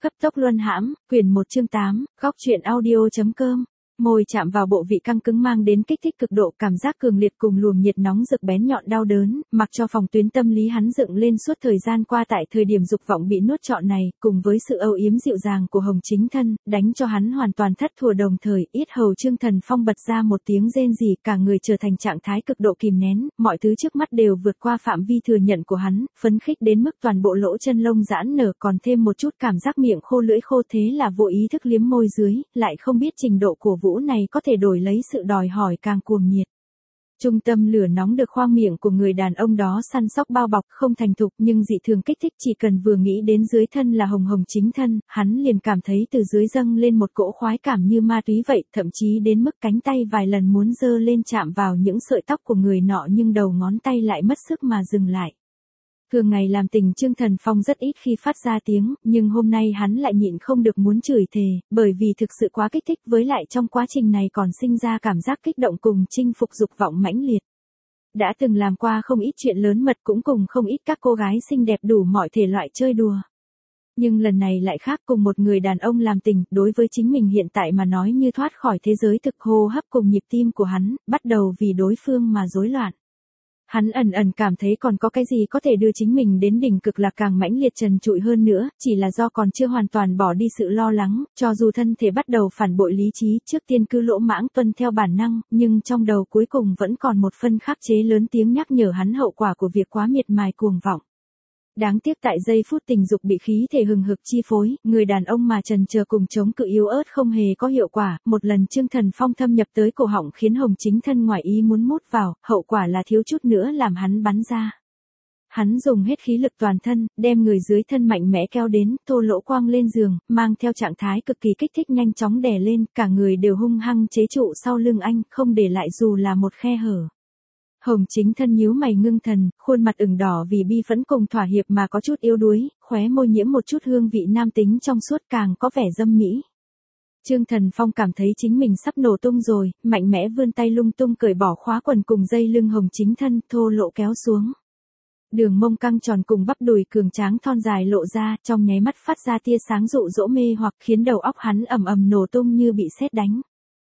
Cấp tốc luân hãm, quyển 1 chương 8, góc truyện audio.com. Môi chạm vào bộ vị căng cứng mang đến kích thích cực độ, cảm giác cường liệt cùng luồng nhiệt nóng rực bén nhọn đau đớn, mặc cho phòng tuyến tâm lý hắn dựng lên suốt thời gian qua tại thời điểm dục vọng bị nuốt trọn này, cùng với sự âu yếm dịu dàng của Hồng Chính Thân, đánh cho hắn hoàn toàn thất thùa, đồng thời yết hầu Trương Thần Phong bật ra một tiếng rên rỉ, cả người trở thành trạng thái cực độ kìm nén, mọi thứ trước mắt đều vượt qua phạm vi thừa nhận của hắn, phấn khích đến mức toàn bộ lỗ chân lông giãn nở, còn thêm một chút cảm giác miệng khô lưỡi khô, thế là vô ý thức liếm môi dưới, lại không biết trình độ của vũ này có thể đổi lấy sự đòi hỏi càng cuồng nhiệt. Trung tâm lửa nóng được khoang miệng của người đàn ông đó săn sóc bao bọc, không thành thục nhưng dị thường kích thích, chỉ cần vừa nghĩ đến dưới thân là Hồng Chính Thân, hắn liền cảm thấy từ dưới dâng lên một cỗ khoái cảm như ma túy vậy, thậm chí đến mức cánh tay vài lần muốn giơ lên chạm vào những sợi tóc của người nọ, nhưng đầu ngón tay lại mất sức mà dừng lại. Thường ngày làm tình Trương Thần Phong rất ít khi phát ra tiếng, nhưng hôm nay hắn lại nhịn không được muốn chửi thề, bởi vì thực sự quá kích thích, với lại trong quá trình này còn sinh ra cảm giác kích động cùng chinh phục dục vọng mãnh liệt. Đã từng làm qua không ít chuyện lớn mật, cũng cùng không ít các cô gái xinh đẹp đủ mọi thể loại chơi đùa. Nhưng lần này lại khác, cùng một người đàn ông làm tình, đối với chính mình hiện tại mà nói như thoát khỏi thế giới thực, hô hấp cùng nhịp tim của hắn, bắt đầu vì đối phương mà rối loạn. Hắn ẩn ẩn cảm thấy còn có cái gì có thể đưa chính mình đến đỉnh cực lạc, càng mãnh liệt trần trụi hơn nữa, chỉ là do còn chưa hoàn toàn bỏ đi sự lo lắng, cho dù thân thể bắt đầu phản bội lý trí, trước tiên cứ lỗ mãng tuân theo bản năng, nhưng trong đầu cuối cùng vẫn còn một phân khắc chế lớn tiếng nhắc nhở hắn hậu quả của việc quá miệt mài cuồng vọng. Đáng tiếc tại giây phút tình dục bị khí thể hừng hực chi phối, người đàn ông mà trần chờ cùng chống cự yếu ớt không hề có hiệu quả, một lần Trương Thần Phong thâm nhập tới cổ họng khiến Hồng Chính Thân ngoài ý muốn mút vào, hậu quả là thiếu chút nữa làm hắn bắn ra. Hắn dùng hết khí lực toàn thân, đem người dưới thân mạnh mẽ kéo đến, thô lỗ quăng lên giường, mang theo trạng thái cực kỳ kích thích nhanh chóng đè lên, cả người đều hung hăng chế trụ sau lưng anh, không để lại dù là một khe hở. Hồng Chính Thân nhíu mày ngưng thần, khuôn mặt ửng đỏ vì bi phẫn cùng thỏa hiệp mà có chút yếu đuối, khóe môi nhiễm một chút hương vị nam tính trong suốt, càng có vẻ dâm mỹ. Trương Thần Phong cảm thấy chính mình sắp nổ tung rồi, mạnh mẽ vươn tay lung tung cởi bỏ khóa quần cùng dây lưng Hồng Chính Thân, thô lỗ kéo xuống. Đường mông căng tròn cùng bắp đùi cường tráng thon dài lộ ra, trong nháy mắt phát ra tia sáng dụ dỗ mê hoặc, khiến đầu óc hắn ầm ầm nổ tung như bị sét đánh.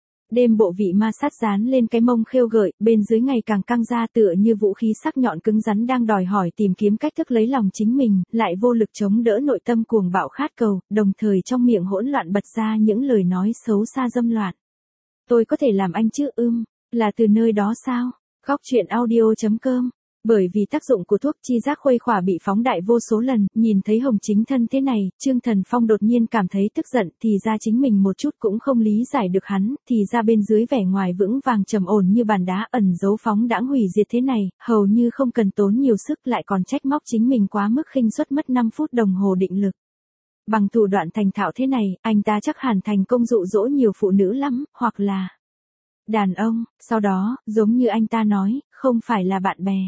Đêm bộ vị ma sát dán lên cái mông khêu gợi, bên dưới ngày càng căng ra, tựa như vũ khí sắc nhọn cứng rắn đang đòi hỏi tìm kiếm cách thức lấy lòng chính mình, lại vô lực chống đỡ nội tâm cuồng bạo khát cầu, đồng thời trong miệng hỗn loạn bật ra những lời nói xấu xa dâm loạn. Tôi có thể làm anh chứ, là từ nơi đó sao? Góc truyện audio.com. Bởi vì tác dụng của thuốc chi giác khuây khỏa bị phóng đại vô số lần, nhìn thấy Hồng Chính Thân thế này, Trương Thần Phong đột nhiên cảm thấy tức giận, thì ra chính mình một chút cũng không lý giải được hắn, thì ra bên dưới vẻ ngoài vững vàng trầm ổn như bàn đá ẩn giấu phóng đãng hủy diệt thế này, hầu như không cần tốn nhiều sức, lại còn trách móc chính mình quá mức khinh suất, mất 5 phút đồng hồ định lực. Bằng thủ đoạn thành thạo thế này, anh ta chắc hẳn thành công dụ dỗ nhiều phụ nữ lắm, hoặc là đàn ông, sau đó, giống như anh ta nói, không phải là bạn bè.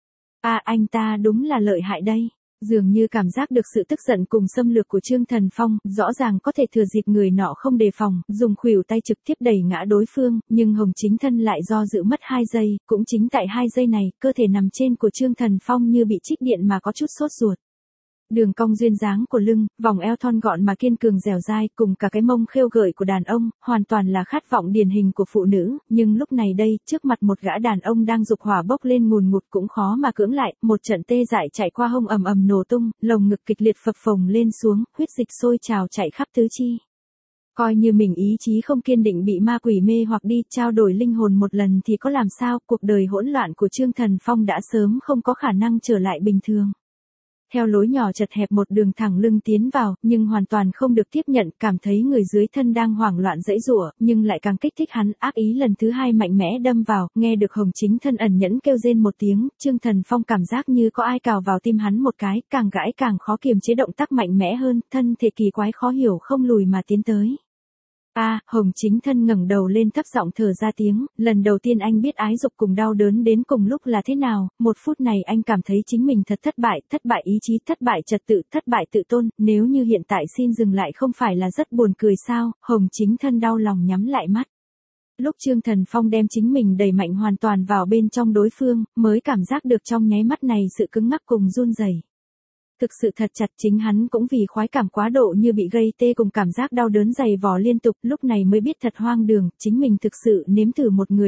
Anh ta đúng là lợi hại đây. Dường như cảm giác được sự tức giận cùng xâm lược của Trương Thần Phong, rõ ràng có thể thừa dịp người nọ không đề phòng, dùng khuỷu tay trực tiếp đẩy ngã đối phương, nhưng Hồng Chính Thân lại do dự mất 2 giây, cũng chính tại 2 giây này, cơ thể nằm trên của Trương Thần Phong như bị trích điện mà có chút sốt ruột. Đường cong duyên dáng của lưng, vòng eo thon gọn mà kiên cường dẻo dai, cùng cả cái mông khêu gợi của đàn ông, hoàn toàn là khát vọng điển hình của phụ nữ, nhưng lúc này đây, trước mặt một gã đàn ông đang dục hỏa bốc lên ngùn ngụt cũng khó mà cưỡng lại, một trận tê dại chạy qua hông ầm ầm nổ tung, lồng ngực kịch liệt phập phồng lên xuống, huyết dịch sôi trào chạy khắp tứ chi. Coi như mình ý chí không kiên định bị ma quỷ mê hoặc đi, trao đổi linh hồn một lần thì có làm sao, cuộc đời hỗn loạn của Trương Thần Phong đã sớm không có khả năng trở lại bình thường. Theo lối nhỏ chật hẹp một đường thẳng lưng tiến vào, nhưng hoàn toàn không được tiếp nhận, cảm thấy người dưới thân đang hoảng loạn giãy giụa, nhưng lại càng kích thích hắn, ác ý lần thứ 2 mạnh mẽ đâm vào, nghe được Hồng Chính Thân ẩn nhẫn kêu rên một tiếng, Trương Thần Phong cảm giác như có ai cào vào tim hắn một cái, càng gãi càng khó kiềm chế động tác mạnh mẽ hơn, thân thể kỳ quái khó hiểu không lùi mà tiến tới. Hồng Chính Thân ngẩng đầu lên thấp giọng thở ra tiếng, lần đầu tiên anh biết ái dục cùng đau đớn đến cùng lúc là thế nào, một phút này anh cảm thấy chính mình thật thất bại ý chí, thất bại trật tự, thất bại tự tôn, nếu như hiện tại xin dừng lại không phải là rất buồn cười sao, Hồng Chính Thân đau lòng nhắm lại mắt. Lúc Trương Thần Phong đem chính mình đẩy mạnh hoàn toàn vào bên trong đối phương, mới cảm giác được trong nháy mắt này sự cứng ngắc cùng run rẩy. Thực sự thật chặt, chính hắn cũng vì khoái cảm quá độ như bị gây tê cùng cảm giác đau đớn dày vò liên tục, lúc này mới biết thật hoang đường, chính mình thực sự nếm thử một người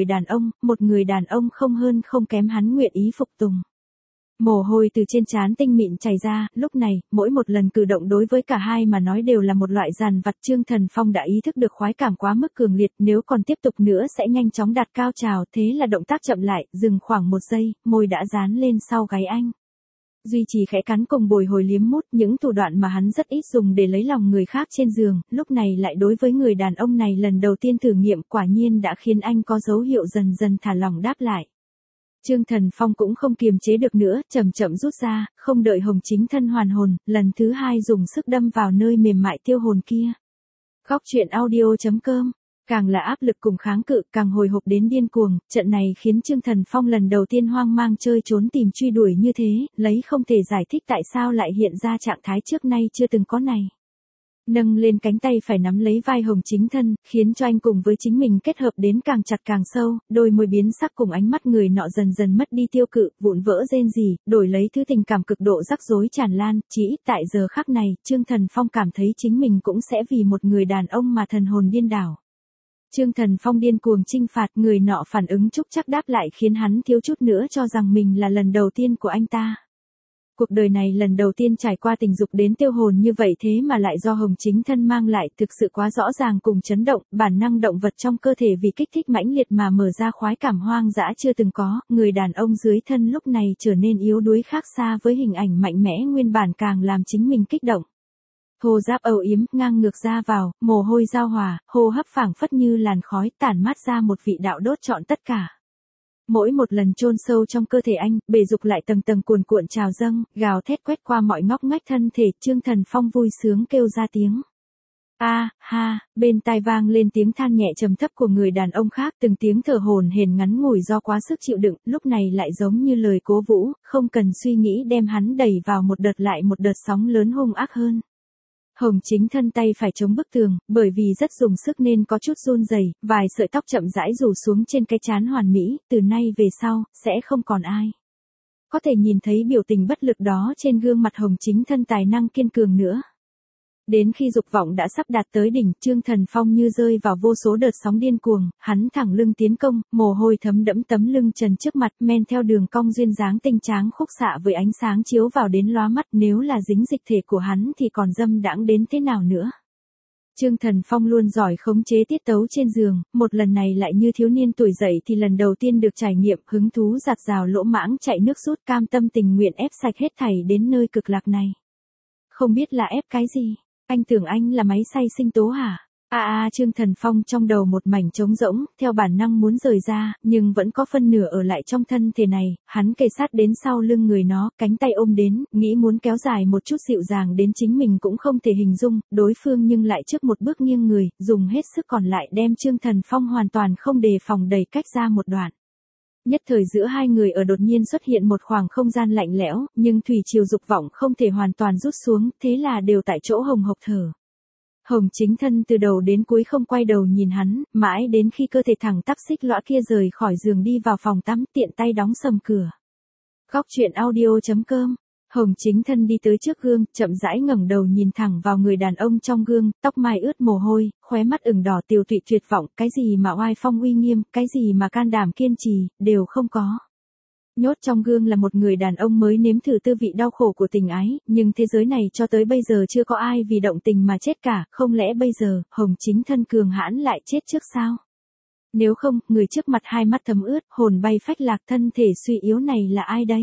đàn ông không hơn không kém hắn nguyện ý phục tùng. Mồ hôi từ trên trán tinh mịn chảy ra, lúc này, mỗi một lần cử động đối với cả hai mà nói đều là một loại dằn vặt. Trương Thần Phong đã ý thức được khoái cảm quá mức cường liệt, nếu còn tiếp tục nữa sẽ nhanh chóng đạt cao trào, thế là động tác chậm lại, dừng khoảng 1 giây, môi đã dán lên sau gáy anh. Duy trì khẽ cắn cùng bồi hồi liếm mút, những thủ đoạn mà hắn rất ít dùng để lấy lòng người khác trên giường, lúc này lại đối với người đàn ông này lần đầu tiên thử nghiệm, quả nhiên đã khiến anh có dấu hiệu dần dần thả lỏng đáp lại. Trương Thần Phong cũng không kiềm chế được nữa, chậm chậm rút ra, không đợi Hồng Chính Thân hoàn hồn, lần thứ 2 dùng sức đâm vào nơi mềm mại tiêu hồn kia. Góc truyện audio.com. Càng là áp lực cùng kháng cự, càng hồi hộp đến điên cuồng, trận này khiến Trương Thần Phong lần đầu tiên hoang mang chơi trốn tìm truy đuổi như thế, lấy không thể giải thích tại sao lại hiện ra trạng thái trước nay chưa từng có này. Nâng lên cánh tay phải nắm lấy vai Hồng Chính Thân, khiến cho anh cùng với chính mình kết hợp đến càng chặt càng sâu, đôi môi biến sắc cùng ánh mắt người nọ dần dần mất đi tiêu cự, vụn vỡ rên rỉ, đổi lấy thứ tình cảm cực độ rắc rối tràn lan, chỉ ít tại giờ khắc này, Trương Thần Phong cảm thấy chính mình cũng sẽ vì một người đàn ông mà thần hồn điên đảo. Trương Thần Phong điên cuồng chinh phạt, người nọ phản ứng chúc chắc đáp lại khiến hắn thiếu chút nữa cho rằng mình là lần đầu tiên của anh ta. Cuộc đời này lần đầu tiên trải qua tình dục đến tiêu hồn như vậy thế mà lại do Hồng Chính Thân mang lại, thực sự quá rõ ràng cùng chấn động, bản năng động vật trong cơ thể vì kích thích mãnh liệt mà mở ra khoái cảm hoang dã chưa từng có, người đàn ông dưới thân lúc này trở nên yếu đuối khác xa với hình ảnh mạnh mẽ nguyên bản càng làm chính mình kích động. Thô giáp âu yếm, ngang ngược ra vào, mồ hôi giao hòa, hô hấp phảng phất như làn khói tản mát ra một vị đạo đốt trọn tất cả. Mỗi một lần chôn sâu trong cơ thể anh, bề dục lại tầng tầng cuồn cuộn trào dâng, gào thét quét qua mọi ngóc ngách thân thể, Trương Thần Phong vui sướng kêu ra tiếng. A, ha, bên tai vang lên tiếng than nhẹ trầm thấp của người đàn ông khác, từng tiếng thở hổn hển ngắn ngủi do quá sức chịu đựng, lúc này lại giống như lời cố vũ, không cần suy nghĩ đem hắn đẩy vào một đợt lại một đợt sóng lớn hung ác hơn. Hồng Chính Thân tay phải chống bức tường, bởi vì rất dùng sức nên có chút run rẩy, vài sợi tóc chậm rãi rủ xuống trên cái trán hoàn mỹ, từ nay về sau, sẽ không còn ai có thể nhìn thấy biểu tình bất lực đó trên gương mặt Hồng Chính Thân tài năng kiên cường nữa. Đến khi dục vọng đã sắp đạt tới đỉnh, Trương Thần Phong như rơi vào vô số đợt sóng điên cuồng, hắn thẳng lưng tiến công, mồ hôi thấm đẫm tấm lưng trần trước mặt, men theo đường cong duyên dáng tinh tráng khúc xạ với ánh sáng chiếu vào đến lóa mắt, nếu là dính dịch thể của hắn thì còn dâm đãng đến thế nào nữa. Trương Thần Phong luôn giỏi khống chế tiết tấu trên giường, một lần này lại như thiếu niên tuổi dậy thì lần đầu tiên được trải nghiệm, hứng thú giạt rào lỗ mãng chạy nước rút, cam tâm tình nguyện ép sạch hết thảy đến nơi cực lạc này. Không biết là ép cái gì? Anh tưởng anh là máy xay sinh tố hả? Trương Thần Phong trong đầu một mảnh trống rỗng, theo bản năng muốn rời ra, nhưng vẫn có phân nửa ở lại trong thân thể này, hắn kề sát đến sau lưng người nó, cánh tay ôm đến, nghĩ muốn kéo dài một chút dịu dàng đến chính mình cũng không thể hình dung, đối phương nhưng lại trước một bước nghiêng người, dùng hết sức còn lại đem Trương Thần Phong hoàn toàn không đề phòng đẩy cách ra một đoạn. Nhất thời giữa hai người ở đột nhiên xuất hiện một khoảng không gian lạnh lẽo, nhưng thủy triều dục vọng không thể hoàn toàn rút xuống, thế là đều tại chỗ hồng hộc thở. Hồng Chính Thân từ đầu đến cuối không quay đầu nhìn hắn, mãi đến khi cơ thể thẳng tắp xích lõa kia rời khỏi giường đi vào phòng tắm, tiện tay đóng sầm cửa. Góc truyện audio.com. Hồng Chính Thân đi tới trước gương, chậm rãi ngẩng đầu nhìn thẳng vào người đàn ông trong gương, tóc mai ướt mồ hôi, khóe mắt ửng đỏ tiều tụy tuyệt vọng, cái gì mà oai phong uy nghiêm, cái gì mà can đảm kiên trì, đều không có. Nhốt trong gương là một người đàn ông mới nếm thử tư vị đau khổ của tình ái, nhưng thế giới này cho tới bây giờ chưa có ai vì động tình mà chết cả, không lẽ bây giờ, Hồng Chính Thân cường hãn lại chết trước sao? Nếu không, người trước mặt hai mắt thấm ướt, hồn bay phách lạc thân thể suy yếu này là ai đây?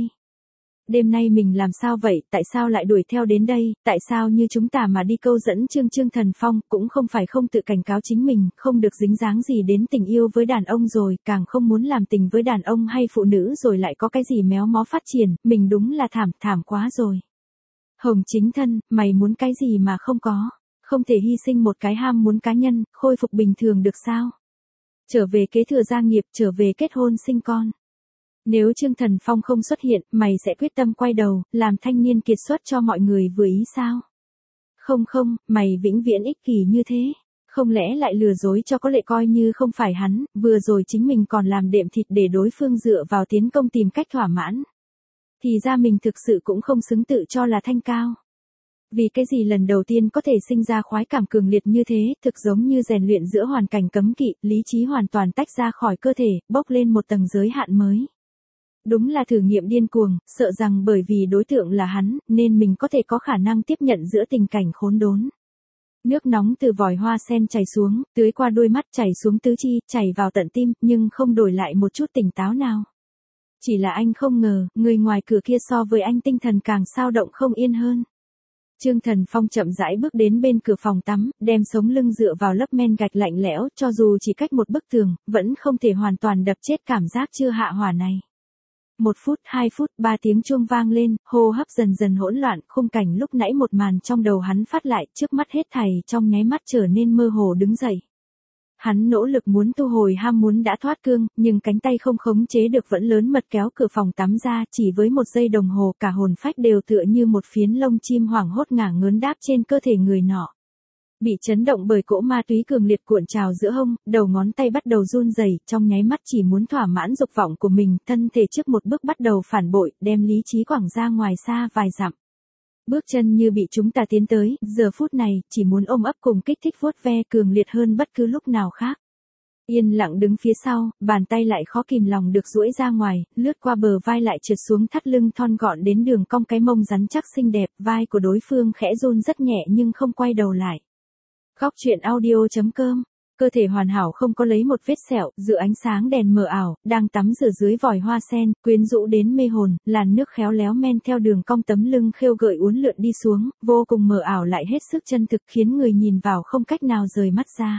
Đêm nay mình làm sao vậy, tại sao lại đuổi theo đến đây, tại sao như chúng ta mà đi câu dẫn Trương Thần Phong, cũng không phải không tự cảnh cáo chính mình, không được dính dáng gì đến tình yêu với đàn ông rồi, càng không muốn làm tình với đàn ông hay phụ nữ rồi lại có cái gì méo mó phát triển, mình đúng là thảm quá rồi. Hồng Chính Thân, mày muốn cái gì mà không có, không thể hy sinh một cái ham muốn cá nhân, khôi phục bình thường được sao? Trở về kế thừa gia nghiệp, trở về kết hôn sinh con. Nếu Trương Thần Phong không xuất hiện, mày sẽ quyết tâm quay đầu, làm thanh niên kiệt xuất cho mọi người vừa ý sao? Không, mày vĩnh viễn ích kỷ như thế. Không lẽ lại lừa dối cho có lệ coi như không phải hắn, vừa rồi chính mình còn làm đệm thịt để đối phương dựa vào tiến công tìm cách thỏa mãn. Thì ra mình thực sự cũng không xứng tự cho là thanh cao. Vì cái gì lần đầu tiên có thể sinh ra khoái cảm cường liệt như thế, thực giống như rèn luyện giữa hoàn cảnh cấm kỵ, lý trí hoàn toàn tách ra khỏi cơ thể, bốc lên một tầng giới hạn mới. Đúng là thử nghiệm điên cuồng, sợ rằng bởi vì đối tượng là hắn, nên mình có thể có khả năng tiếp nhận giữa tình cảnh khốn đốn. Nước nóng từ vòi hoa sen chảy xuống, tưới qua đôi mắt chảy xuống tứ chi, chảy vào tận tim, nhưng không đổi lại một chút tỉnh táo nào. Chỉ là anh không ngờ, người ngoài cửa kia so với anh tinh thần càng xao động không yên hơn. Trương Thần Phong chậm rãi bước đến bên cửa phòng tắm, đem sống lưng dựa vào lớp men gạch lạnh lẽo, cho dù chỉ cách một bức tường, vẫn không thể hoàn toàn đập chết cảm giác chưa hạ hỏa này. 1 phút, 2 phút, 3 tiếng chuông vang lên, hô hấp dần dần hỗn loạn, khung cảnh lúc nãy một màn trong đầu hắn phát lại, trước mắt hết thảy trong nháy mắt trở nên mơ hồ đứng dậy. Hắn nỗ lực muốn thu hồi ham muốn đã thoát cương, nhưng cánh tay không khống chế được vẫn lớn mật kéo cửa phòng tắm ra, chỉ với 1 giây đồng hồ cả hồn phách đều tựa như một phiến lông chim hoảng hốt ngả ngớn đáp trên cơ thể người nọ. Bị chấn động bởi cỗ ma túy cường liệt cuộn trào giữa hông, đầu ngón tay bắt đầu run rẩy, trong nháy mắt chỉ muốn thỏa mãn dục vọng của mình, thân thể trước một bước bắt đầu phản bội, đem lý trí quẳng ra ngoài xa vài dặm. Bước chân như bị chúng ta tiến tới, giờ phút này, chỉ muốn ôm ấp cùng kích thích vuốt ve cường liệt hơn bất cứ lúc nào khác. Yên lặng đứng phía sau, bàn tay lại khó kìm lòng được duỗi ra ngoài, lướt qua bờ vai lại trượt xuống thắt lưng thon gọn đến đường cong cái mông rắn chắc xinh đẹp, vai của đối phương khẽ run rất nhẹ nhưng không quay đầu lại. Góc truyện audio.com. Cơ thể hoàn hảo không có lấy một vết sẹo, giữa ánh sáng đèn mờ ảo, đang tắm rửa dưới vòi hoa sen, quyến rũ đến mê hồn, làn nước khéo léo men theo đường cong tấm lưng khêu gợi uốn lượn đi xuống, vô cùng mờ ảo lại hết sức chân thực khiến người nhìn vào không cách nào rời mắt ra.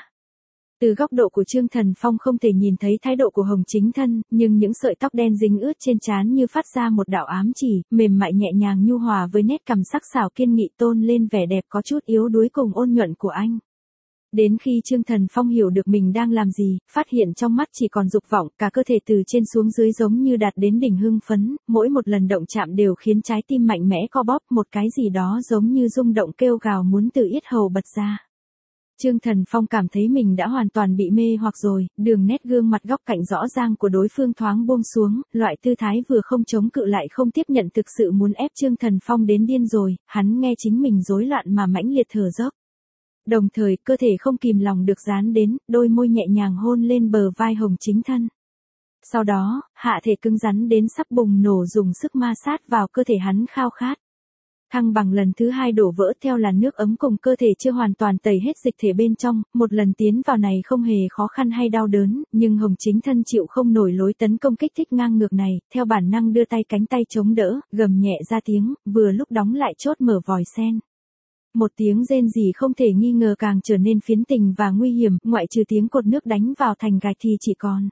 Từ góc độ của Trương Thần Phong không thể nhìn thấy thái độ của Hồng Chính Thân, nhưng những sợi tóc đen dính ướt trên trán như phát ra một đạo ám chỉ, mềm mại nhẹ nhàng nhu hòa với nét cằm sắc sảo kiên nghị tôn lên vẻ đẹp có chút yếu đuối cùng ôn nhuận của anh. Đến khi Trương Thần Phong hiểu được mình đang làm gì, phát hiện trong mắt chỉ còn dục vọng, cả cơ thể từ trên xuống dưới giống như đạt đến đỉnh hưng phấn, mỗi một lần động chạm đều khiến trái tim mạnh mẽ co bóp, một cái gì đó giống như rung động kêu gào muốn từ yết hầu bật ra. Trương Thần Phong cảm thấy mình đã hoàn toàn bị mê hoặc rồi, đường nét gương mặt góc cạnh rõ ràng của đối phương thoáng buông xuống, loại tư thái vừa không chống cự lại không tiếp nhận thực sự muốn ép Trương Thần Phong đến điên rồi, hắn nghe chính mình rối loạn mà mãnh liệt thở dốc. Đồng thời, cơ thể không kìm lòng được dán đến, đôi môi nhẹ nhàng hôn lên bờ vai Hồng Chính Thân. Sau đó, hạ thể cứng rắn đến sắp bùng nổ dùng sức ma sát vào cơ thể hắn khao khát. Thăng bằng lần thứ 2 đổ vỡ theo làn nước ấm cùng cơ thể chưa hoàn toàn tẩy hết dịch thể bên trong, một lần tiến vào này không hề khó khăn hay đau đớn, nhưng Hồng Chính Thân chịu không nổi lối tấn công kích thích ngang ngược này, theo bản năng đưa tay cánh tay chống đỡ, gầm nhẹ ra tiếng, vừa lúc đóng lại chốt mở vòi sen. Một tiếng rên rỉ không thể nghi ngờ càng trở nên phiến tình và nguy hiểm, ngoại trừ tiếng cột nước đánh vào thành gạch thì chỉ còn.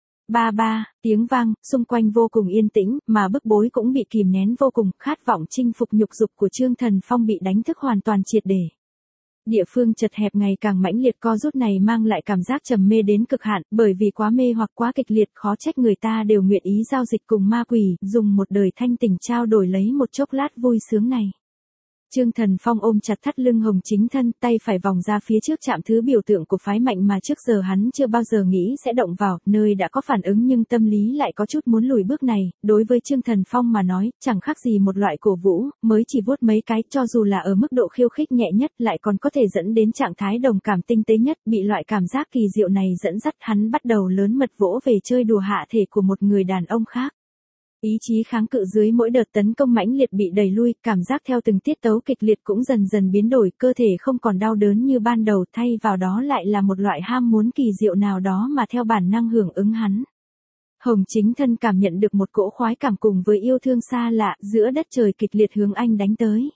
Ba ba, tiếng vang, xung quanh vô cùng yên tĩnh, mà bức bối cũng bị kìm nén vô cùng, khát vọng chinh phục nhục dục của Trương Thần Phong bị đánh thức hoàn toàn triệt để. Địa phương chật hẹp ngày càng mãnh liệt co rút này mang lại cảm giác trầm mê đến cực hạn, bởi vì quá mê hoặc quá kịch liệt khó trách người ta đều nguyện ý giao dịch cùng ma quỷ, dùng một đời thanh tỉnh trao đổi lấy một chốc lát vui sướng này. Trương Thần Phong ôm chặt thắt lưng Hồng Chính Thân, tay phải vòng ra phía trước chạm thứ biểu tượng của phái mạnh mà trước giờ hắn chưa bao giờ nghĩ sẽ động vào, nơi đã có phản ứng nhưng tâm lý lại có chút muốn lùi bước này, đối với Trương Thần Phong mà nói, chẳng khác gì một loại cổ vũ, mới chỉ vuốt mấy cái, cho dù là ở mức độ khiêu khích nhẹ nhất lại còn có thể dẫn đến trạng thái đồng cảm tinh tế nhất, bị loại cảm giác kỳ diệu này dẫn dắt hắn bắt đầu lớn mật vỗ về chơi đùa hạ thể của một người đàn ông khác. Ý chí kháng cự dưới mỗi đợt tấn công mãnh liệt bị đẩy lui, cảm giác theo từng tiết tấu kịch liệt cũng dần dần biến đổi, cơ thể không còn đau đớn như ban đầu, thay vào đó lại là một loại ham muốn kỳ diệu nào đó mà theo bản năng hưởng ứng hắn. Hồng Chính Thân cảm nhận được một cỗ khoái cảm cùng với yêu thương xa lạ, giữa đất trời kịch liệt hướng anh đánh tới.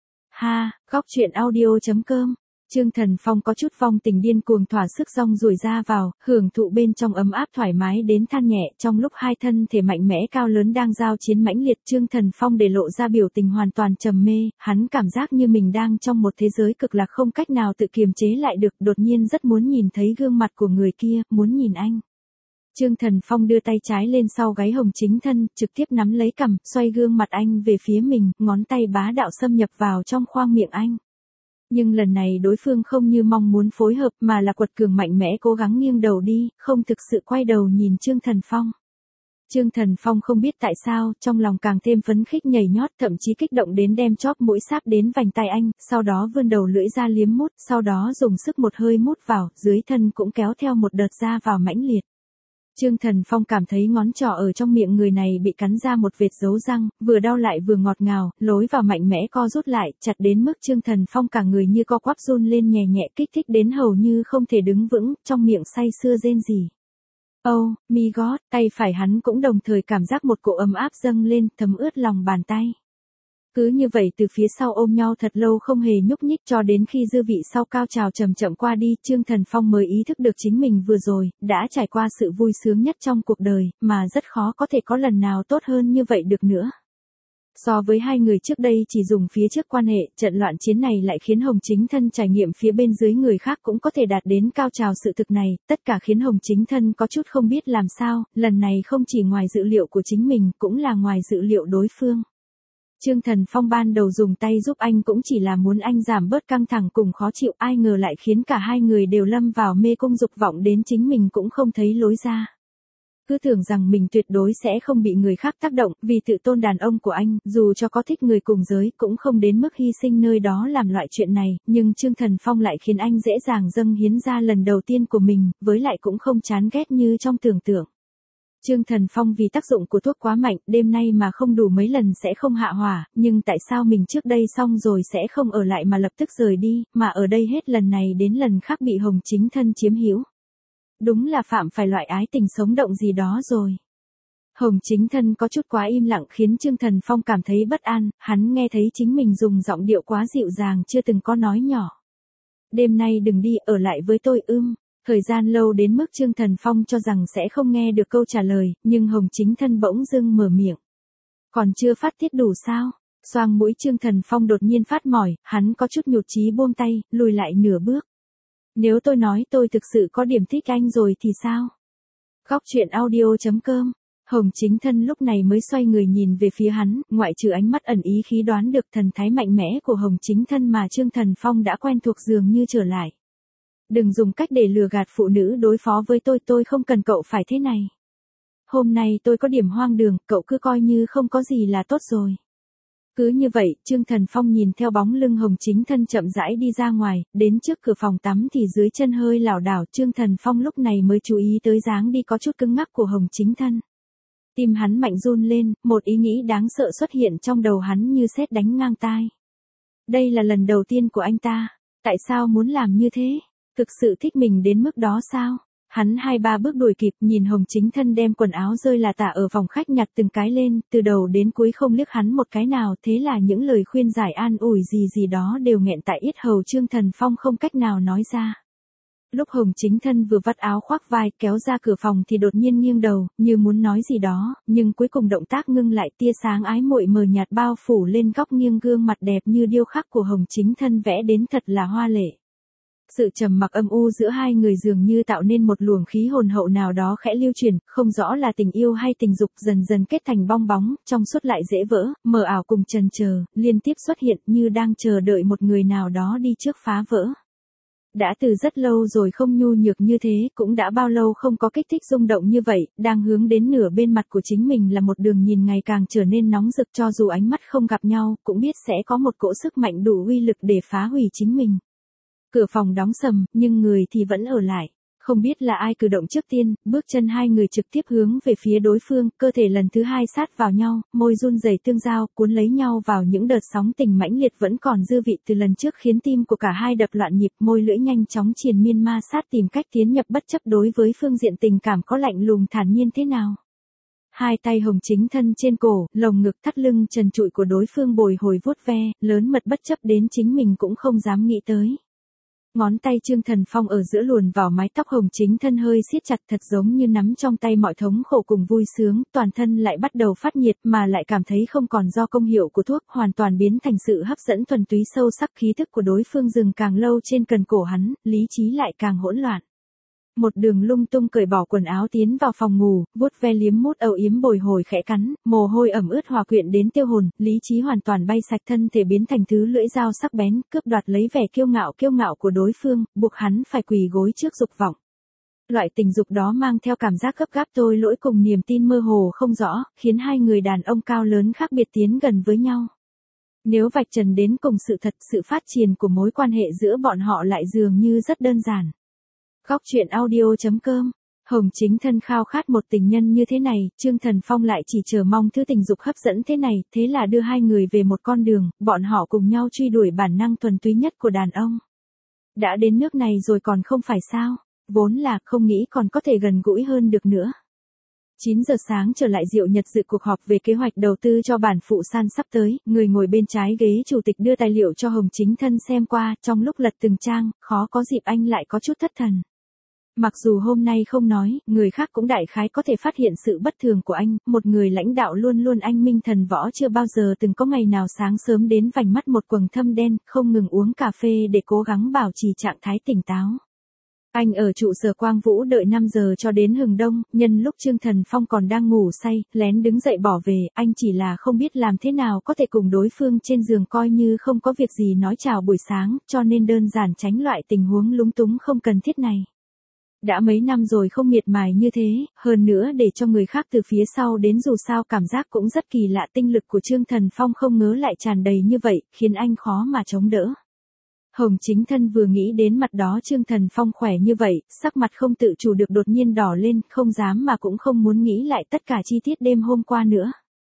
Ha, góc truyện audio.com. Trương Thần Phong có chút vong tình điên cuồng thỏa sức rong ruổi ra vào, hưởng thụ bên trong ấm áp thoải mái đến than nhẹ, trong lúc hai thân thể mạnh mẽ cao lớn đang giao chiến mãnh liệt, Trương Thần Phong để lộ ra biểu tình hoàn toàn trầm mê, hắn cảm giác như mình đang trong một thế giới cực lạc không cách nào tự kiềm chế lại được, đột nhiên rất muốn nhìn thấy gương mặt của người kia, muốn nhìn anh. Trương Thần Phong đưa tay trái lên sau gáy Hồng Chính Thân, trực tiếp nắm lấy cằm, xoay gương mặt anh về phía mình, ngón tay bá đạo xâm nhập vào trong khoang miệng anh. Nhưng lần này đối phương không như mong muốn phối hợp mà là quật cường mạnh mẽ cố gắng nghiêng đầu đi, không thực sự quay đầu nhìn Trương Thần Phong. Trương Thần Phong không biết tại sao, trong lòng càng thêm phấn khích nhảy nhót, thậm chí kích động đến đem chóp mũi sáp đến vành tai anh, sau đó vươn đầu lưỡi ra liếm mút, sau đó dùng sức một hơi mút vào, dưới thân cũng kéo theo một đợt ra vào mãnh liệt. Trương Thần Phong cảm thấy ngón trỏ ở trong miệng người này bị cắn ra một vệt dấu răng, vừa đau lại vừa ngọt ngào, lối vào mạnh mẽ co rút lại, chặt đến mức Trương Thần Phong cả người như co quắp run lên nhẹ nhẹ, kích thích đến hầu như không thể đứng vững, trong miệng say sưa rên rỉ. Oh, my God, tay phải hắn cũng đồng thời cảm giác một cỗ ấm áp dâng lên, thấm ướt lòng bàn tay. Cứ như vậy từ phía sau ôm nhau thật lâu không hề nhúc nhích cho đến khi dư vị sau cao trào chậm chậm qua đi, Trương Thần Phong mới ý thức được chính mình vừa rồi, đã trải qua sự vui sướng nhất trong cuộc đời, mà rất khó có thể có lần nào tốt hơn như vậy được nữa. So với hai người trước đây chỉ dùng phía trước quan hệ, trận loạn chiến này lại khiến Hồng Chính Thân trải nghiệm phía bên dưới người khác cũng có thể đạt đến cao trào sự thực này, tất cả khiến Hồng Chính Thân có chút không biết làm sao, lần này không chỉ ngoài dự liệu của chính mình, cũng là ngoài dự liệu đối phương. Trương Thần Phong ban đầu dùng tay giúp anh cũng chỉ là muốn anh giảm bớt căng thẳng cùng khó chịu, ai ngờ lại khiến cả hai người đều lâm vào mê cung dục vọng đến chính mình cũng không thấy lối ra. Cứ tưởng rằng mình tuyệt đối sẽ không bị người khác tác động, vì tự tôn đàn ông của anh, dù cho có thích người cùng giới, cũng không đến mức hy sinh nơi đó làm loại chuyện này, nhưng Trương Thần Phong lại khiến anh dễ dàng dâng hiến ra lần đầu tiên của mình, với lại cũng không chán ghét như trong tưởng tượng. Trương Thần Phong vì tác dụng của thuốc quá mạnh, đêm nay mà không đủ mấy lần sẽ không hạ hỏa, nhưng tại sao mình trước đây xong rồi sẽ không ở lại mà lập tức rời đi, mà ở đây hết lần này đến lần khác bị Hồng Chính Thân chiếm hữu. Đúng là phạm phải loại ái tình sống động gì đó rồi. Hồng Chính Thân có chút quá im lặng khiến Trương Thần Phong cảm thấy bất an, hắn nghe thấy chính mình dùng giọng điệu quá dịu dàng chưa từng có nói nhỏ. Đêm nay đừng đi, ở lại với tôi. Thời gian lâu đến mức Trương Thần Phong cho rằng sẽ không nghe được câu trả lời, nhưng Hồng Chính Thân bỗng dưng mở miệng. Còn chưa phát tiết đủ sao? Xoang mũi Trương Thần Phong đột nhiên phát mỏi, hắn có chút nhụt chí buông tay, lùi lại nửa bước. Nếu tôi nói tôi thực sự có điểm thích anh rồi thì sao? Góc truyện audio.com. Hồng Chính Thân lúc này mới xoay người nhìn về phía hắn, ngoại trừ ánh mắt ẩn ý khí đoán được thần thái mạnh mẽ của Hồng Chính Thân mà Trương Thần Phong đã quen thuộc dường như trở lại. Đừng dùng cách để lừa gạt phụ nữ đối phó với tôi không cần cậu phải thế này. Hôm nay tôi có điểm hoang đường, cậu cứ coi như không có gì là tốt rồi. Cứ như vậy, Trương Thần Phong nhìn theo bóng lưng Hồng Chính Thân chậm rãi đi ra ngoài, đến trước cửa phòng tắm thì dưới chân hơi lảo đảo, Trương Thần Phong lúc này mới chú ý tới dáng đi có chút cứng ngắc của Hồng Chính Thân. Tim hắn mạnh run lên, một ý nghĩ đáng sợ xuất hiện trong đầu hắn như sét đánh ngang tai. Đây là lần đầu tiên của anh ta, tại sao muốn làm như thế? Thực sự thích mình đến mức đó sao? Hắn 2-3 bước đuổi kịp, nhìn Hồng Chính Thân đem quần áo rơi là tả ở phòng khách nhặt từng cái lên, từ đầu đến cuối không liếc hắn một cái nào, thế là những lời khuyên giải an ủi gì đó đều nghẹn tại yết hầu Trương Thần Phong không cách nào nói ra. Lúc Hồng Chính Thân vừa vắt áo khoác vai kéo ra cửa phòng thì đột nhiên nghiêng đầu, như muốn nói gì đó, nhưng cuối cùng động tác ngưng lại, tia sáng ái muội mờ nhạt bao phủ lên góc nghiêng gương mặt đẹp như điêu khắc của Hồng Chính Thân vẽ đến thật là hoa lệ. Sự trầm mặc âm u giữa hai người dường như tạo nên một luồng khí hồn hậu nào đó khẽ lưu chuyển, không rõ là tình yêu hay tình dục, dần dần kết thành bong bóng, trong suốt lại dễ vỡ, mờ ảo cùng chần chờ, liên tiếp xuất hiện như đang chờ đợi một người nào đó đi trước phá vỡ. Đã từ rất lâu rồi không nhu nhược như thế, cũng đã bao lâu không có kích thích rung động như vậy, đang hướng đến nửa bên mặt của chính mình là một đường nhìn ngày càng trở nên nóng rực, cho dù ánh mắt không gặp nhau, cũng biết sẽ có một cỗ sức mạnh đủ uy lực để phá hủy chính mình. Cửa phòng đóng sầm, nhưng người thì vẫn ở lại. Không biết là ai cử động trước tiên, bước chân hai người trực tiếp hướng về phía đối phương, cơ thể lần thứ hai sát vào nhau, môi run rẩy tương giao, cuốn lấy nhau vào những đợt sóng tình mãnh liệt vẫn còn dư vị từ lần trước khiến tim của cả hai đập loạn nhịp, môi lưỡi nhanh chóng triền miên ma sát tìm cách tiến nhập bất chấp đối với phương diện tình cảm có lạnh lùng thản nhiên thế nào. Hai tay Hồng Chính Thân trên cổ, lồng ngực thắt lưng trần trụi của đối phương bồi hồi vuốt ve, lớn mật bất chấp đến chính mình cũng không dám nghĩ tới. Ngón tay Trương Thần Phong ở giữa luồn vào mái tóc Hồng Chính Thân hơi siết chặt thật giống như nắm trong tay mọi thống khổ cùng vui sướng, toàn thân lại bắt đầu phát nhiệt mà lại cảm thấy không còn do công hiệu của thuốc, hoàn toàn biến thành sự hấp dẫn thuần túy sâu sắc, khí thức của đối phương dừng càng lâu trên cần cổ hắn, lý trí lại càng hỗn loạn. Một đường lung tung cởi bỏ quần áo tiến vào phòng ngủ, vuốt ve liếm mút âu yếm bồi hồi khẽ cắn, mồ hôi ẩm ướt hòa quyện đến tiêu hồn, lý trí hoàn toàn bay sạch, thân thể biến thành thứ lưỡi dao sắc bén, cướp đoạt lấy vẻ kiêu ngạo của đối phương, buộc hắn phải quỳ gối trước dục vọng. Loại tình dục đó mang theo cảm giác gấp gáp tội lỗi cùng niềm tin mơ hồ không rõ, khiến hai người đàn ông cao lớn khác biệt tiến gần với nhau. Nếu vạch trần đến cùng sự thật, sự phát triển của mối quan hệ giữa bọn họ lại dường như rất đơn giản. Góc truyện audio.com. Hồng Chính Thân khao khát một tình nhân như thế này, Trương Thần Phong lại chỉ chờ mong thứ tình dục hấp dẫn thế này, thế là đưa hai người về một con đường, bọn họ cùng nhau truy đuổi bản năng thuần túy nhất của đàn ông. Đã đến nước này rồi còn không phải sao, vốn là không nghĩ còn có thể gần gũi hơn được nữa. 9 giờ sáng trở lại Diệu Nhật dự cuộc họp về kế hoạch đầu tư cho bản phụ san sắp tới, người ngồi bên trái ghế chủ tịch đưa tài liệu cho Hồng Chính Thân xem qua, trong lúc lật từng trang, khó có dịp anh lại có chút thất thần. Mặc dù hôm nay không nói, người khác cũng đại khái có thể phát hiện sự bất thường của anh, một người lãnh đạo luôn luôn anh minh thần võ chưa bao giờ từng có ngày nào sáng sớm đến vành mắt một quầng thâm đen, không ngừng uống cà phê để cố gắng bảo trì trạng thái tỉnh táo. Anh ở trụ sở Quang Vũ đợi 5 giờ cho đến hừng đông, nhân lúc Trương Thần Phong còn đang ngủ say, lén đứng dậy bỏ về, anh chỉ là không biết làm thế nào có thể cùng đối phương trên giường coi như không có việc gì nói chào buổi sáng, cho nên đơn giản tránh loại tình huống lúng túng không cần thiết này. Đã mấy năm rồi không miệt mài như thế, hơn nữa để cho người khác từ phía sau đến dù sao cảm giác cũng rất kỳ lạ, tinh lực của Trương Thần Phong không ngớ lại tràn đầy như vậy, khiến anh khó mà chống đỡ. Hồng Chính Thân vừa nghĩ đến mặt đó Trương Thần Phong khỏe như vậy, sắc mặt không tự chủ được đột nhiên đỏ lên, không dám mà cũng không muốn nghĩ lại tất cả chi tiết đêm hôm qua nữa.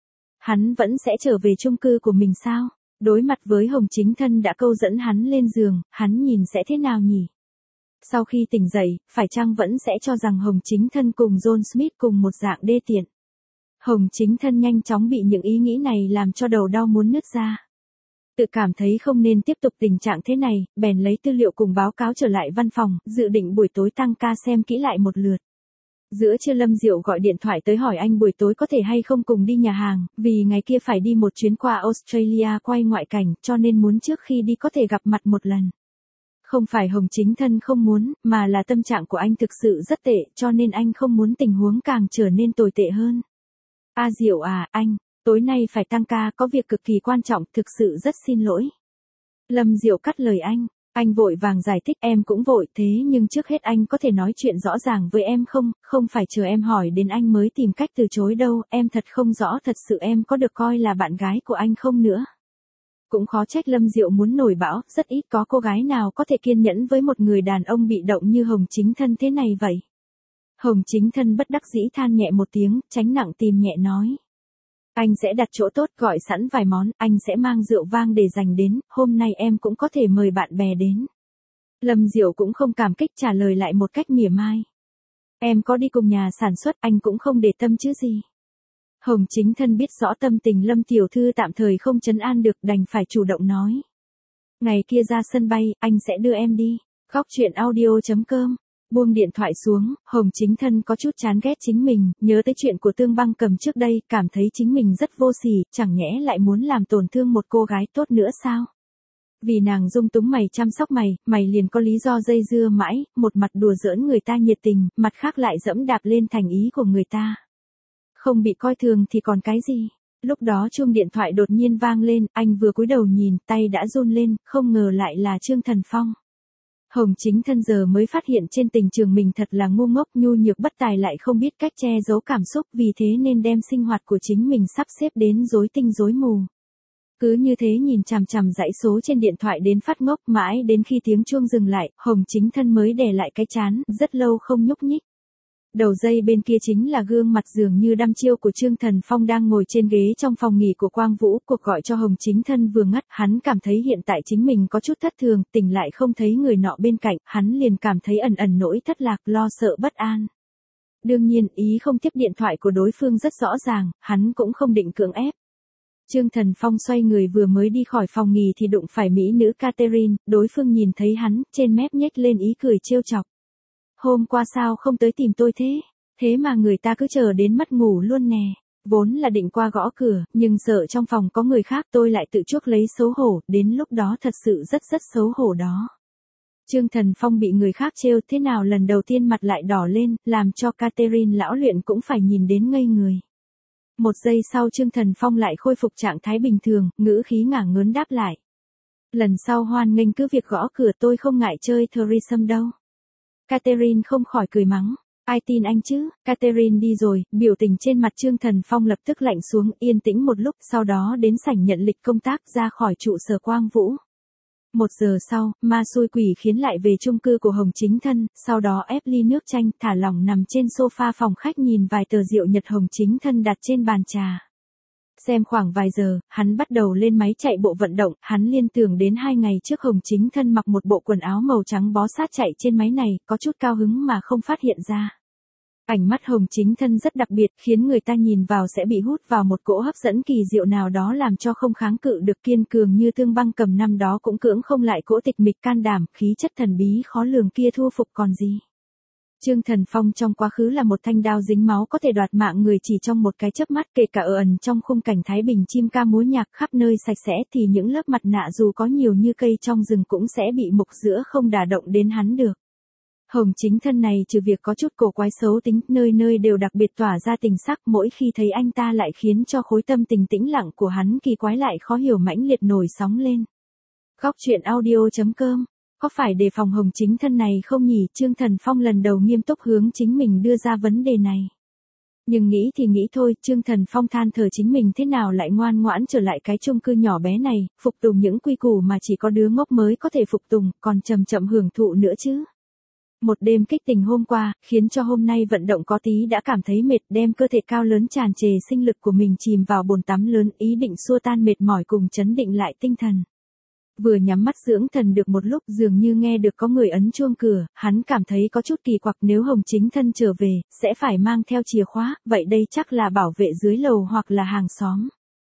Hắn vẫn sẽ trở về chung cư của mình sao? Đối mặt với Hồng Chính Thân đã câu dẫn hắn lên giường, hắn nhìn sẽ thế nào nhỉ? Sau khi tỉnh dậy, phải chăng vẫn sẽ cho rằng Hồng Chính Thân cùng John Smith cùng một dạng đê tiện? Hồng Chính Thân nhanh chóng bị những ý nghĩ này làm cho đầu đau muốn nứt ra. Tự cảm thấy không nên tiếp tục tình trạng thế này, bèn lấy tư liệu cùng báo cáo trở lại văn phòng, dự định buổi tối tăng ca xem kỹ lại một lượt. Giữa trưa Lâm Diệu gọi điện thoại tới hỏi anh buổi tối có thể hay không cùng đi nhà hàng, vì ngày kia phải đi một chuyến qua Australia quay ngoại cảnh, cho nên muốn trước khi đi có thể gặp mặt một lần. Không phải Hồng Chính Thân không muốn, mà là tâm trạng của anh thực sự rất tệ, cho nên anh không muốn tình huống càng trở nên tồi tệ hơn. Diệu à, anh, tối nay phải tăng ca, có việc cực kỳ quan trọng, thực sự rất xin lỗi. Lâm Diệu cắt lời anh vội vàng giải thích, em cũng vội, thế nhưng trước hết anh có thể nói chuyện rõ ràng với em không, không phải chờ em hỏi đến anh mới tìm cách từ chối đâu, em thật không rõ thật sự em có được coi là bạn gái của anh không nữa. Cũng khó trách Lâm Diệu muốn nổi bão, rất ít có cô gái nào có thể kiên nhẫn với một người đàn ông bị động như Hồng Chính Thân thế này vậy. Hồng Chính Thân bất đắc dĩ than nhẹ một tiếng, tránh nặng tìm nhẹ nói. Anh sẽ đặt chỗ tốt, gọi sẵn vài món, anh sẽ mang rượu vang để dành đến, hôm nay em cũng có thể mời bạn bè đến. Lâm Diệu cũng không cảm kích trả lời lại một cách mỉa mai. Em có đi cùng nhà sản xuất, anh cũng không để tâm chứ gì. Hồng Chính Thân biết rõ tâm tình Lâm tiểu thư tạm thời không trấn an được, đành phải chủ động nói. Ngày kia ra sân bay, anh sẽ đưa em đi. Góc truyện audio.com. Buông điện thoại xuống, Hồng Chính Thân có chút chán ghét chính mình, nhớ tới chuyện của Tương Băng Cầm trước đây, cảm thấy chính mình rất vô sỉ, chẳng nhẽ lại muốn làm tổn thương một cô gái tốt nữa sao? Vì nàng dung túng mày chăm sóc mày liền có lý do dây dưa mãi, một mặt đùa giỡn người ta nhiệt tình, mặt khác lại dẫm đạp lên thành ý của người ta. Không bị coi thường thì còn cái gì? Lúc đó chuông điện thoại đột nhiên vang lên, anh vừa cúi đầu nhìn, tay đã run lên, không ngờ lại là Trương Thần Phong. Hồng Chính Thân giờ mới phát hiện trên tình trường mình thật là ngu ngốc, nhu nhược bất tài, lại không biết cách che giấu cảm xúc, vì thế nên đem sinh hoạt của chính mình sắp xếp đến rối tinh rối mù. Cứ như thế nhìn chằm chằm dãy số trên điện thoại đến phát ngốc, mãi đến khi tiếng chuông dừng lại, Hồng Chính Thân mới đè lại cái trán, rất lâu không nhúc nhích. Đầu dây bên kia chính là gương mặt dường như đăm chiêu của Trương Thần Phong đang ngồi trên ghế trong phòng nghỉ của Quang Vũ. Cuộc gọi cho Hồng Chính Thân vừa ngắt, hắn cảm thấy hiện tại chính mình có chút thất thường, tỉnh lại không thấy người nọ bên cạnh, hắn liền cảm thấy ẩn ẩn nỗi thất lạc, lo sợ bất an. Đương nhiên, ý không tiếp điện thoại của đối phương rất rõ ràng, hắn cũng không định cưỡng ép. Trương Thần Phong xoay người vừa mới đi khỏi phòng nghỉ thì đụng phải mỹ nữ Catherine, đối phương nhìn thấy hắn, trên mép nhếch lên ý cười trêu chọc. Hôm qua sao không tới tìm tôi thế? Thế mà người ta cứ chờ đến mất ngủ luôn nè. Vốn là định qua gõ cửa, nhưng sợ trong phòng có người khác tôi lại tự chuốc lấy xấu hổ, đến lúc đó thật sự rất xấu hổ đó. Trương Thần Phong bị người khác trêu thế nào lần đầu tiên mặt lại đỏ lên, làm cho Catherine lão luyện cũng phải nhìn đến ngây người. Một giây sau Trương Thần Phong lại khôi phục trạng thái bình thường, ngữ khí ngả ngớn đáp lại. Lần sau hoan nghênh cứ việc gõ cửa, tôi không ngại chơi threesome đâu. Catherine không khỏi cười mắng. Ai tin anh chứ, Catherine đi rồi, biểu tình trên mặt Trương Thần Phong lập tức lạnh xuống, yên tĩnh một lúc, sau đó đến sảnh nhận lịch công tác ra khỏi trụ sở Quang Vũ. 1 giờ sau, ma xui quỷ khiến lại về chung cư của Hồng Chính Thân, sau đó ép ly nước chanh, thả lỏng nằm trên sofa phòng khách nhìn vài tờ rượu Nhật Hồng Chính Thân đặt trên bàn trà. Xem khoảng vài giờ, hắn bắt đầu lên máy chạy bộ vận động, hắn liên tưởng đến 2 ngày trước Hồng Chính Thân mặc một bộ quần áo màu trắng bó sát chạy trên máy này, có chút cao hứng mà không phát hiện ra. Ánh mắt Hồng Chính Thân rất đặc biệt, khiến người ta nhìn vào sẽ bị hút vào một cỗ hấp dẫn kỳ diệu nào đó làm cho không kháng cự được, kiên cường như Tương Băng Cầm năm đó cũng cưỡng không lại cỗ tịch mịch can đảm, khí chất thần bí khó lường kia thu phục còn gì. Trương Thần Phong trong quá khứ là một thanh đao dính máu có thể đoạt mạng người chỉ trong một cái chớp mắt, kể cả ở ẩn trong khung cảnh Thái Bình chim ca múa nhạc khắp nơi sạch sẽ thì những lớp mặt nạ dù có nhiều như cây trong rừng cũng sẽ bị mục giữa không đả động đến hắn được. Hồng Chính Thân này trừ việc có chút cổ quái xấu tính, nơi nơi đều đặc biệt tỏa ra tình sắc, mỗi khi thấy anh ta lại khiến cho khối tâm tình tĩnh lặng của hắn kỳ quái lại khó hiểu mãnh liệt nổi sóng lên. Góc truyện audio.com. Có phải đề phòng Hồng Chính Thân này không nhỉ? Trương Thần Phong lần đầu nghiêm túc hướng chính mình đưa ra vấn đề này. Nhưng nghĩ thì nghĩ thôi, Trương Thần Phong than thở chính mình thế nào lại ngoan ngoãn trở lại cái chung cư nhỏ bé này, phục tùng những quy củ mà chỉ có đứa ngốc mới có thể phục tùng, còn chậm chậm hưởng thụ nữa chứ. Một đêm kích tình hôm qua, khiến cho hôm nay vận động có tí đã cảm thấy mệt, đem cơ thể cao lớn tràn trề sinh lực của mình chìm vào bồn tắm lớn, ý định xua tan mệt mỏi cùng chấn định lại tinh thần. Vừa nhắm mắt dưỡng thần được một lúc dường như nghe được có người ấn chuông cửa, hắn cảm thấy có chút kỳ quặc, nếu Hồng Chính Thân trở về, sẽ phải mang theo chìa khóa, vậy đây chắc là bảo vệ dưới lầu hoặc là hàng xóm.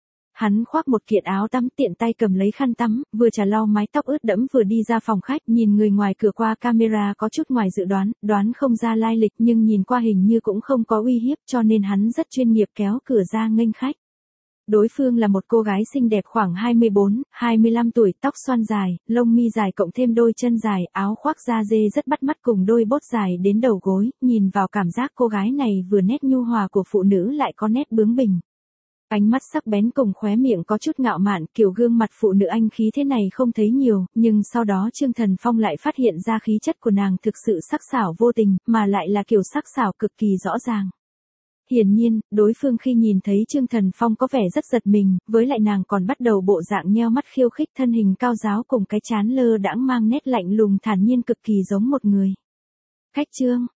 Hắn khoác một kiện áo tắm tiện tay cầm lấy khăn tắm, vừa chà lau mái tóc ướt đẫm vừa đi ra phòng khách, nhìn người ngoài cửa qua camera có chút ngoài dự đoán không ra lai lịch nhưng nhìn qua hình như cũng không có uy hiếp cho nên hắn rất chuyên nghiệp kéo cửa ra nghênh khách. Đối phương là một cô gái xinh đẹp khoảng 24, 25 tuổi, tóc xoăn dài, lông mi dài cộng thêm đôi chân dài, áo khoác da dê rất bắt mắt cùng đôi bốt dài đến đầu gối, nhìn vào cảm giác cô gái này vừa nét nhu hòa của phụ nữ lại có nét bướng bỉnh. Ánh mắt sắc bén cùng khóe miệng có chút ngạo mạn, kiểu gương mặt phụ nữ anh khí thế này không thấy nhiều, nhưng sau đó Trương Thần Phong lại phát hiện ra khí chất của nàng thực sự sắc sảo vô tình, mà lại là kiểu sắc sảo cực kỳ rõ ràng. Hiển nhiên, đối phương khi nhìn thấy Trương Thần Phong có vẻ rất giật mình, với lại nàng còn bắt đầu bộ dạng nheo mắt khiêu khích, thân hình cao ráo cùng cái trán lơ đãng mang nét lạnh lùng thản nhiên cực kỳ giống một người. Khách Trương,